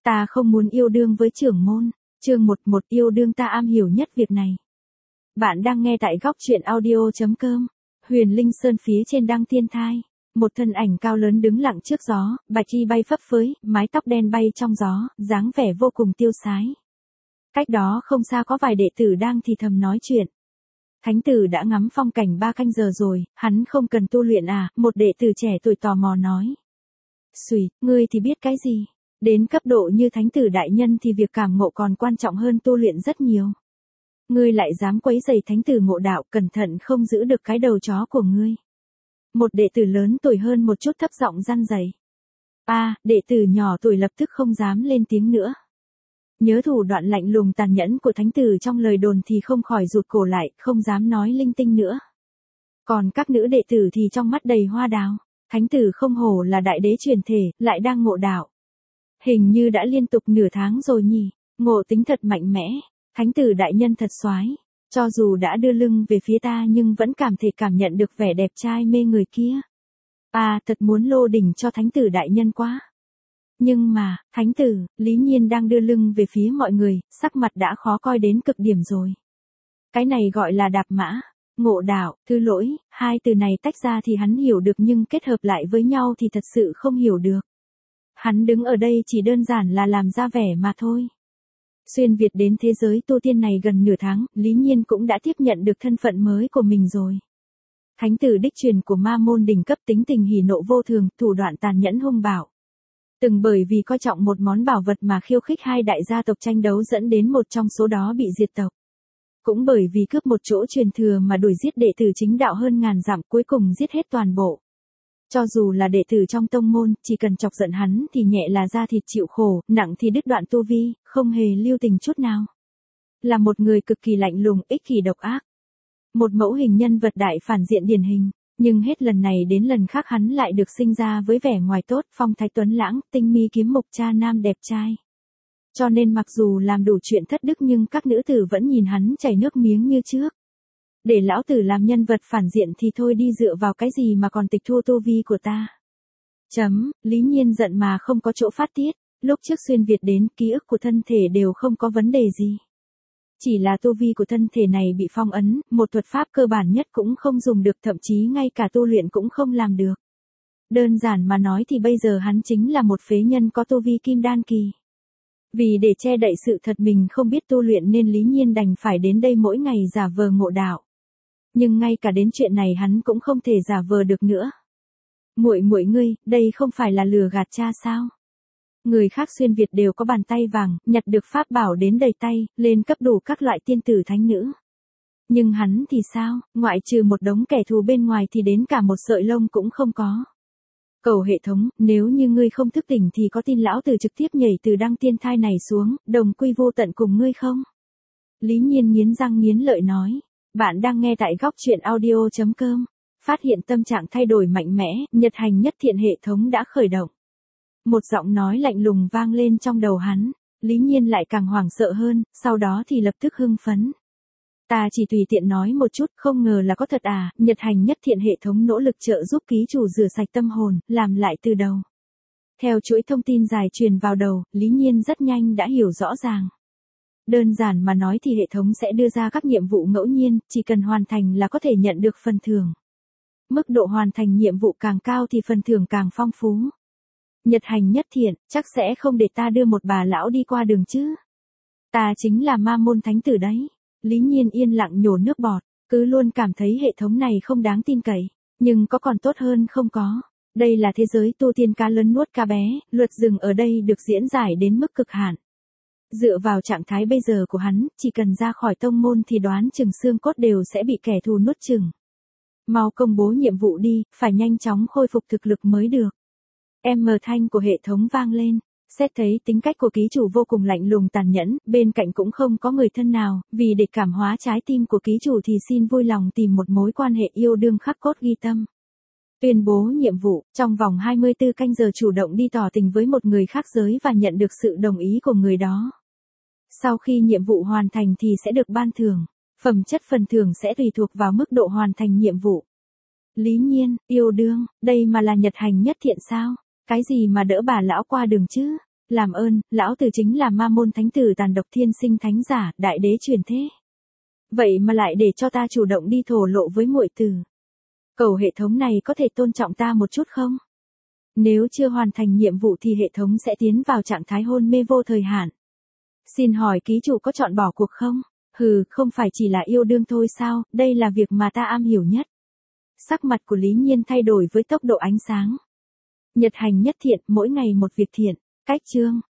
Ta không muốn yêu đương với trưởng môn. Chương 11 yêu đương ta am hiểu nhất việc này. Bạn đang nghe tại góc truyện audio.com. Huyền Linh Sơn phía trên đăng tiên thai. Một thân ảnh cao lớn đứng lặng trước gió, bạch y bay phấp phới, mái tóc đen bay trong gió, dáng vẻ vô cùng tiêu sái. Cách đó không xa có vài đệ tử đang thì thầm nói chuyện. Thánh tử đã ngắm phong cảnh 3 canh giờ rồi, hắn không cần tu luyện à, một đệ tử trẻ tuổi tò mò nói. Xùi, ngươi thì biết cái gì? Đến cấp độ như thánh tử đại nhân thì việc cảm ngộ còn quan trọng hơn tu luyện rất nhiều. Ngươi lại dám quấy rầy thánh tử ngộ đạo, cẩn thận không giữ được cái đầu chó của ngươi. Một đệ tử lớn tuổi hơn một chút thấp giọng răn dày. Đệ tử nhỏ tuổi lập tức không dám lên tiếng nữa. Nhớ thủ đoạn lạnh lùng tàn nhẫn của thánh tử trong lời đồn thì không khỏi rụt cổ lại, không dám nói linh tinh nữa. Còn các nữ đệ tử thì trong mắt đầy hoa đào. Thánh tử không hổ là đại đế truyền thể, lại đang ngộ đạo. Hình như đã liên tục nửa tháng rồi nhỉ, ngộ tính thật mạnh mẽ. Thánh tử đại nhân thật soái, cho dù đã đưa lưng về phía ta nhưng vẫn cảm nhận được vẻ đẹp trai mê người kia. Thật muốn lô đỉnh cho thánh tử đại nhân quá. Nhưng mà, thánh tử, Lý Nhiên đang đưa lưng về phía mọi người, sắc mặt đã khó coi đến cực điểm rồi. Cái này gọi là đạp mã, ngộ đạo, thứ lỗi, hai từ này tách ra thì hắn hiểu được nhưng kết hợp lại với nhau thì thật sự không hiểu được. Hắn đứng ở đây chỉ đơn giản là làm ra vẻ mà thôi. Xuyên Việt đến thế giới tu tiên này gần nửa tháng, Lý Nhiên cũng đã tiếp nhận được thân phận mới của mình rồi. Thánh tử đích truyền của ma môn đỉnh cấp, tính tình hỉ nộ vô thường, thủ đoạn tàn nhẫn hung bạo. Từng bởi vì coi trọng một món bảo vật mà khiêu khích hai đại gia tộc tranh đấu dẫn đến một trong số đó bị diệt tộc. Cũng bởi vì cướp một chỗ truyền thừa mà đuổi giết đệ tử chính đạo hơn ngàn dặm, cuối cùng giết hết toàn bộ. Cho dù là đệ tử trong tông môn, chỉ cần chọc giận hắn thì nhẹ là da thịt chịu khổ, nặng thì đứt đoạn tu vi, không hề lưu tình chút nào. Là một người cực kỳ lạnh lùng, ích kỷ độc ác. Một mẫu hình nhân vật đại phản diện điển hình, nhưng hết lần này đến lần khác hắn lại được sinh ra với vẻ ngoài tốt, phong thái tuấn lãng, tinh mi kiếm mục, cha nam đẹp trai. Cho nên mặc dù làm đủ chuyện thất đức nhưng các nữ tử vẫn nhìn hắn chảy nước miếng như trước. Để lão tử làm nhân vật phản diện thì thôi đi, dựa vào cái gì mà còn tịch thu tu vi của ta. Lý Nhiên giận mà không có chỗ phát tiết, lúc trước xuyên Việt đến, ký ức của thân thể đều không có vấn đề gì. Chỉ là tu vi của thân thể này bị phong ấn, một thuật pháp cơ bản nhất cũng không dùng được, thậm chí ngay cả tu luyện cũng không làm được. Đơn giản mà nói thì bây giờ hắn chính là một phế nhân có tu vi kim đan kỳ. Vì để che đậy sự thật mình không biết tu luyện nên Lý Nhiên đành phải đến đây mỗi ngày giả vờ ngộ đạo. Nhưng ngay cả đến chuyện này hắn cũng không thể giả vờ được nữa. Muội ngươi, đây không phải là lừa gạt cha sao? Người khác xuyên Việt đều có bàn tay vàng, nhặt được pháp bảo đến đầy tay, lên cấp đủ các loại tiên tử thánh nữ. Nhưng hắn thì sao, ngoại trừ một đống kẻ thù bên ngoài thì đến cả một sợi lông cũng không có. Cầu hệ thống, nếu như ngươi không thức tỉnh thì có tin lão tử trực tiếp nhảy từ đăng tiên thai này xuống, đồng quy vô tận cùng ngươi không? Lý Nhiên nghiến răng nghiến lợi nói. Bạn đang nghe tại góc truyện audio.com. Phát hiện tâm trạng thay đổi mạnh mẽ, Nhật Hành Nhất Thiện hệ thống đã khởi động. Một giọng nói lạnh lùng vang lên trong đầu hắn, Lý Nhiên lại càng hoảng sợ hơn, sau đó thì lập tức hưng phấn. Ta chỉ tùy tiện nói một chút, không ngờ là có thật à? Nhật Hành Nhất Thiện hệ thống nỗ lực trợ giúp ký chủ rửa sạch tâm hồn, làm lại từ đầu. Theo chuỗi thông tin dài truyền vào đầu, Lý Nhiên rất nhanh đã hiểu rõ ràng. Đơn giản mà nói thì hệ thống sẽ đưa ra các nhiệm vụ ngẫu nhiên, chỉ cần hoàn thành là có thể nhận được phần thưởng. Mức độ hoàn thành nhiệm vụ càng cao thì phần thưởng càng phong phú. Nhật Hành Nhất Thiện, chắc sẽ không để ta đưa một bà lão đi qua đường chứ? Ta chính là ma môn thánh tử đấy. Lý Nhiên yên lặng nhổ nước bọt, cứ luôn cảm thấy hệ thống này không đáng tin cậy, nhưng có còn tốt hơn không có. Đây là thế giới tu tiên cá lớn nuốt cá bé, luật rừng ở đây được diễn giải đến mức cực hạn. Dựa vào trạng thái bây giờ của hắn, chỉ cần ra khỏi tông môn thì đoán chừng xương cốt đều sẽ bị kẻ thù nuốt chửng. Mau công bố nhiệm vụ đi, phải nhanh chóng khôi phục thực lực mới được. Thanh của hệ thống vang lên, xét thấy tính cách của ký chủ vô cùng lạnh lùng tàn nhẫn, bên cạnh cũng không có người thân nào, vì để cảm hóa trái tim của ký chủ thì xin vui lòng tìm một mối quan hệ yêu đương khắc cốt ghi tâm. Tuyên bố nhiệm vụ, trong vòng 24 canh giờ chủ động đi tỏ tình với một người khác giới và nhận được sự đồng ý của người đó. Sau khi nhiệm vụ hoàn thành thì sẽ được ban thưởng, phẩm chất phần thưởng sẽ tùy thuộc vào mức độ hoàn thành nhiệm vụ. Lý Nhiên, yêu đương, đây mà là Nhật Hành Nhất Thiện sao? Cái gì mà đỡ bà lão qua đường chứ? Làm ơn, lão tử chính là ma môn thánh tử tàn độc thiên sinh thánh giả, đại đế truyền thế. Vậy mà lại để cho ta chủ động đi thổ lộ với muội tử. Cầu hệ thống này có thể tôn trọng ta một chút không? Nếu chưa hoàn thành nhiệm vụ thì hệ thống sẽ tiến vào trạng thái hôn mê vô thời hạn. Xin hỏi ký chủ có chọn bỏ cuộc không? Hừ, không phải chỉ là yêu đương thôi sao, đây là việc mà ta am hiểu nhất. Sắc mặt của Lý Nhiên thay đổi với tốc độ ánh sáng. Nhật hành nhất thiện, mỗi ngày một việc thiện. Cách chương.